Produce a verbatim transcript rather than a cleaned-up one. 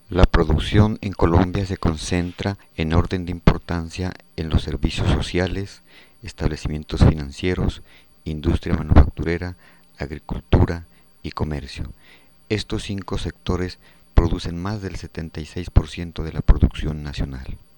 La producción en Colombia se concentra en orden de importancia en los servicios sociales, establecimientos financieros, industria manufacturera, agricultura y comercio. Estos cinco sectores producen más del setenta y seis por ciento de la producción nacional.